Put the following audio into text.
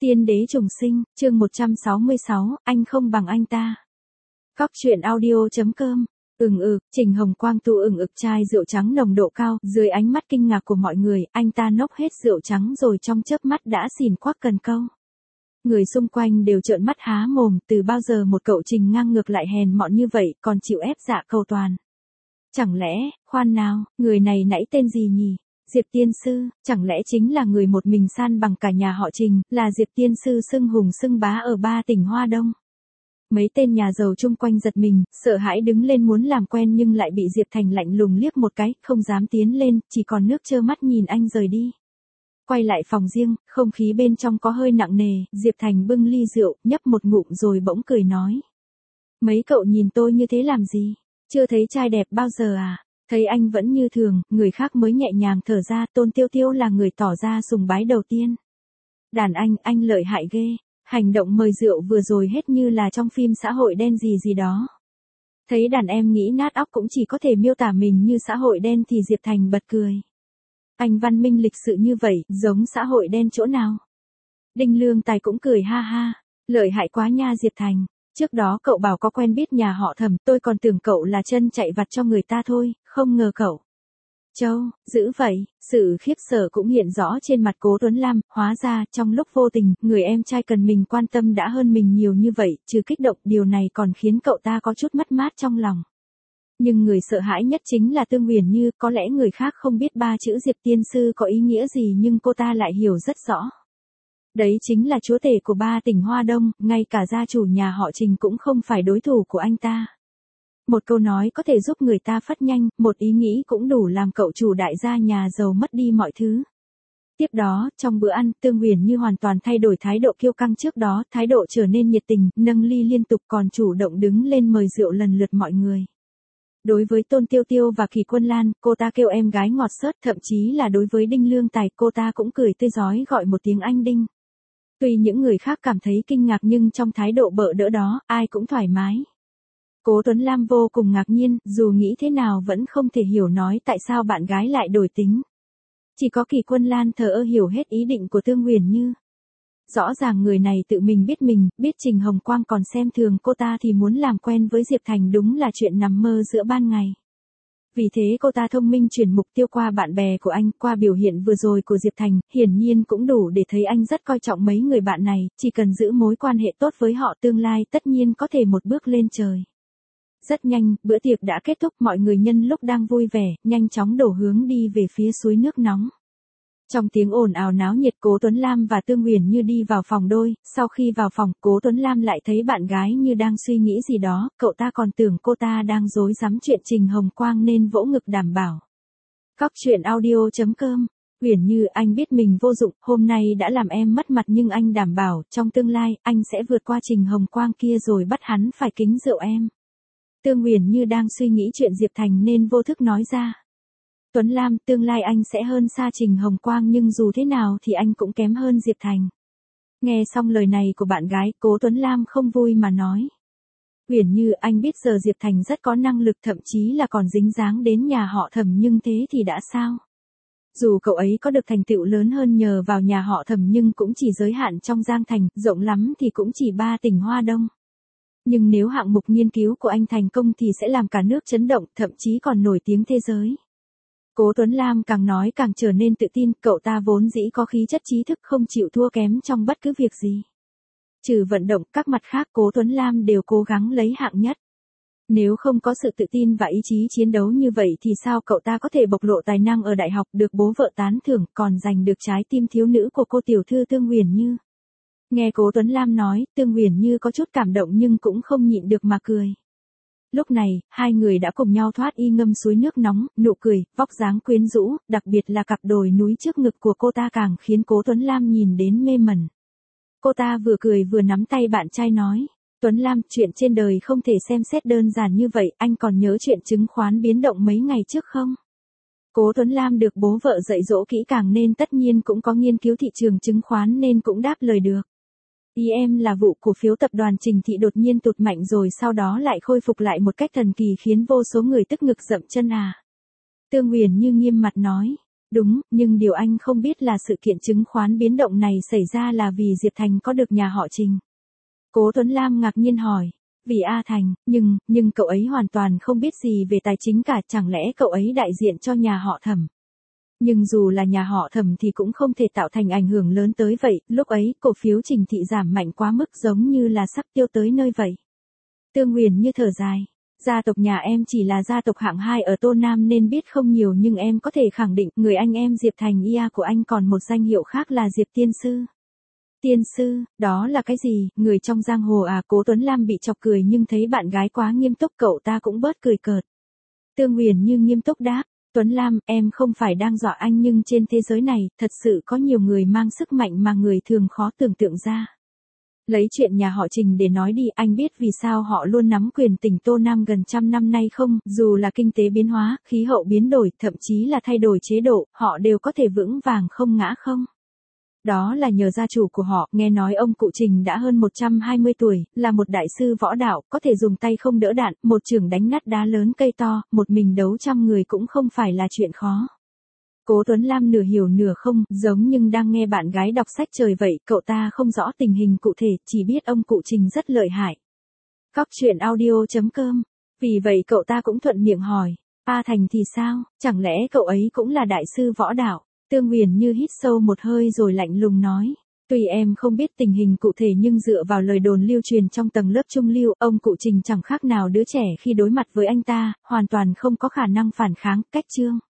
Tiên đế trùng sinh, chương 166, anh không bằng anh ta. Cóc truyện audio.com. Trình Hồng Quang tu chai rượu trắng nồng độ cao, dưới ánh mắt kinh ngạc của mọi người, anh ta nốc hết rượu trắng rồi trong chớp mắt đã xỉn quắc cần câu. Người xung quanh đều trợn mắt há mồm, từ bao giờ một cậu Trình ngang ngược lại hèn mọn như vậy, còn chịu ép dạ cầu toàn. Chẳng lẽ, khoan nào, người này nãy tên gì nhỉ? Diệp Tiên Sư, chẳng lẽ chính là người một mình san bằng cả nhà họ Trình, là Diệp Tiên Sư xưng hùng xưng bá ở 3 tỉnh Hoa Đông. Mấy tên nhà giàu chung quanh giật mình, sợ hãi đứng lên muốn làm quen nhưng lại bị Diệp Thành lạnh lùng liếc một cái, không dám tiến lên, chỉ còn nước trơ mắt nhìn anh rời đi. Quay lại phòng riêng, không khí bên trong có hơi nặng nề, Diệp Thành bưng ly rượu, nhấp một ngụm rồi bỗng cười nói. Mấy cậu nhìn tôi như thế làm gì? Chưa thấy trai đẹp bao giờ à? Thấy anh vẫn như thường, người khác mới nhẹ nhàng thở ra. Tôn Tiêu Tiêu là người tỏ ra sùng bái đầu tiên. Đàn anh lợi hại ghê. Hành động mời rượu vừa rồi hết như là trong phim xã hội đen gì đó. Thấy đàn em nghĩ nát óc cũng chỉ có thể miêu tả mình như xã hội đen thì Diệp Thành bật cười. Anh văn minh lịch sự như vậy, giống xã hội đen chỗ nào? Đinh Lương Tài cũng cười ha ha. Lợi hại quá nha Diệp Thành. Trước đó cậu bảo có quen biết nhà họ Thẩm, tôi còn tưởng cậu là chân chạy vặt cho người ta thôi, không ngờ cậu. Châu, dữ vậy, sự khiếp sợ cũng hiện rõ trên mặt Cố Tuấn Lam, hóa ra, trong lúc vô tình, người em trai cần mình quan tâm đã hơn mình nhiều như vậy, trừ kích động, điều này còn khiến cậu ta có chút mất mát trong lòng. Nhưng người sợ hãi nhất chính là Tương Huyền Như, có lẽ người khác không biết 3 chữ Diệp Tiên Sư có ý nghĩa gì nhưng cô ta lại hiểu rất rõ. Đấy chính là chúa tể của 3 tỉnh Hoa Đông, ngay cả gia chủ nhà họ Trình cũng không phải đối thủ của anh ta. Một câu nói có thể giúp người ta phát nhanh, một ý nghĩ cũng đủ làm cậu chủ đại gia nhà giàu mất đi mọi thứ. Tiếp đó, trong bữa ăn, Tương Huyền Như hoàn toàn thay đổi thái độ kiêu căng trước đó, thái độ trở nên nhiệt tình, nâng ly liên tục còn chủ động đứng lên mời rượu lần lượt mọi người. Đối với Tôn Tiêu Tiêu và Kỳ Quân Lan, cô ta kêu em gái ngọt xớt, thậm chí là đối với Đinh Lương Tài, cô ta cũng cười tươi rói gọi một tiếng anh Đinh. Tuy những người khác cảm thấy kinh ngạc nhưng trong thái độ bợ đỡ đó, ai cũng thoải mái. Cố Tuấn Lam vô cùng ngạc nhiên, dù nghĩ thế nào vẫn không thể hiểu nói tại sao bạn gái lại đổi tính. Chỉ có Kỳ Quân Lan thờ ơ hiểu hết ý định của Tương Huyền Như. Rõ ràng người này tự mình, biết Trình Hồng Quang còn xem thường cô ta thì muốn làm quen với Diệp Thành đúng là chuyện nằm mơ giữa ban ngày. Vì thế cô ta thông minh chuyển mục tiêu qua bạn bè của anh, qua biểu hiện vừa rồi của Diệp Thành, hiển nhiên cũng đủ để thấy anh rất coi trọng mấy người bạn này, chỉ cần giữ mối quan hệ tốt với họ tương lai tất nhiên có thể một bước lên trời. Rất nhanh, bữa tiệc đã kết thúc, mọi người nhân lúc đang vui vẻ, nhanh chóng đổ hướng đi về phía suối nước nóng. Trong tiếng ồn ào náo nhiệt, Cố Tuấn Lam và Tương Huyền Như đi vào phòng đôi, sau khi vào phòng, Cố Tuấn Lam lại thấy bạn gái như đang suy nghĩ gì đó, cậu ta còn tưởng cô ta đang rối rắm chuyện Trình Hồng Quang nên vỗ ngực đảm bảo. Cóc truyện audio.com. Huyền Như, anh biết mình vô dụng, hôm nay đã làm em mất mặt nhưng anh đảm bảo, trong tương lai, anh sẽ vượt qua Trình Hồng Quang kia rồi bắt hắn phải kính rượu em. Tương Huyền Như đang suy nghĩ chuyện Diệp Thành nên vô thức nói ra. Tuấn Lam, tương lai anh sẽ hơn xa Trình Hồng Quang nhưng dù thế nào thì anh cũng kém hơn Diệp Thành. Nghe xong lời này của bạn gái, Cố Tuấn Lam không vui mà nói. Huyền Như, anh biết giờ Diệp Thành rất có năng lực, thậm chí là còn dính dáng đến nhà họ Thẩm nhưng thế thì đã sao? Dù cậu ấy có được thành tựu lớn hơn nhờ vào nhà họ Thẩm nhưng cũng chỉ giới hạn trong Giang Thành, rộng lắm thì cũng chỉ 3 tỉnh Hoa Đông. Nhưng nếu hạng mục nghiên cứu của anh thành công thì sẽ làm cả nước chấn động, thậm chí còn nổi tiếng thế giới. Cố Tuấn Lam càng nói càng trở nên tự tin, cậu ta vốn dĩ có khí chất trí thức không chịu thua kém trong bất cứ việc gì. Trừ vận động, các mặt khác Cố Tuấn Lam đều cố gắng lấy hạng nhất. Nếu không có sự tự tin và ý chí chiến đấu như vậy thì sao cậu ta có thể bộc lộ tài năng ở đại học được bố vợ tán thưởng còn giành được trái tim thiếu nữ của cô tiểu thư Tương Huyền Như. Nghe Cố Tuấn Lam nói, Tương Huyền Như có chút cảm động nhưng cũng không nhịn được mà cười. Lúc này, hai người đã cùng nhau thoát y ngâm suối nước nóng, nụ cười, vóc dáng quyến rũ, đặc biệt là cặp đồi núi trước ngực của cô ta càng khiến Cố Tuấn Lam nhìn đến mê mẩn. Cô ta vừa cười vừa nắm tay bạn trai nói, Tuấn Lam, chuyện trên đời không thể xem xét đơn giản như vậy, anh còn nhớ chuyện chứng khoán biến động mấy ngày trước không? Cố Tuấn Lam được bố vợ dạy dỗ kỹ càng nên tất nhiên cũng có nghiên cứu thị trường chứng khoán nên cũng đáp lời được. Ý em là vụ cổ phiếu tập đoàn Trình Thị đột nhiên tụt mạnh rồi sau đó lại khôi phục lại một cách thần kỳ khiến vô số người tức ngực dậm chân à. Tương Huyền Như nghiêm mặt nói. Đúng, nhưng điều anh không biết là sự kiện chứng khoán biến động này xảy ra là vì Diệp Thành có được nhà họ Trình. Cố Tuấn Lam ngạc nhiên hỏi. Vì A Thành, nhưng cậu ấy hoàn toàn không biết gì về tài chính cả, chẳng lẽ cậu ấy đại diện cho nhà họ Thẩm. Nhưng dù là nhà họ Thẩm thì cũng không thể tạo thành ảnh hưởng lớn tới vậy, lúc ấy cổ phiếu Trình Thị giảm mạnh quá mức giống như là sắp tiêu tới nơi vậy. Tương Huyền như thở dài. Gia tộc nhà em chỉ là gia tộc hạng 2 ở Tô Nam nên biết không nhiều, nhưng em có thể khẳng định người anh em Diệp Thành Ia của anh còn một danh hiệu khác là Diệp Tiên Sư. Tiên sư, đó là cái gì? Người trong giang hồ à? Cố Tuấn Lam bị chọc cười nhưng thấy bạn gái quá nghiêm túc cậu ta cũng bớt cười cợt. Tương Huyền như nghiêm túc đáp. Tuấn Lam, em không phải đang dọa anh, nhưng trên thế giới này, thật sự có nhiều người mang sức mạnh mà người thường khó tưởng tượng ra. Lấy chuyện nhà họ Trình để nói đi, anh biết vì sao họ luôn nắm quyền tỉnh Tô Nam gần 100 năm nay không? Dù là kinh tế biến hóa, khí hậu biến đổi, thậm chí là thay đổi chế độ, họ đều có thể vững vàng không ngã không? Đó là nhờ gia chủ của họ, nghe nói ông cụ Trình đã hơn 120 tuổi, là một đại sư võ đạo, có thể dùng tay không đỡ đạn, một chưởng đánh nát đá lớn cây to, một mình đấu trăm người cũng không phải là chuyện khó. Cố Tuấn Lam nửa hiểu nửa không, giống nhưng đang nghe bạn gái đọc sách trời vậy, cậu ta không rõ tình hình cụ thể, chỉ biết ông cụ Trình rất lợi hại. Cóc truyện audio.com. Vì vậy cậu ta cũng thuận miệng hỏi, A Thành thì sao, chẳng lẽ cậu ấy cũng là đại sư võ đạo? Tương Huyền như hít sâu một hơi rồi lạnh lùng nói. Tuy em không biết tình hình cụ thể nhưng dựa vào lời đồn lưu truyền trong tầng lớp trung lưu, ông cụ Trình chẳng khác nào đứa trẻ khi đối mặt với anh ta, hoàn toàn không có khả năng phản kháng, cách chương.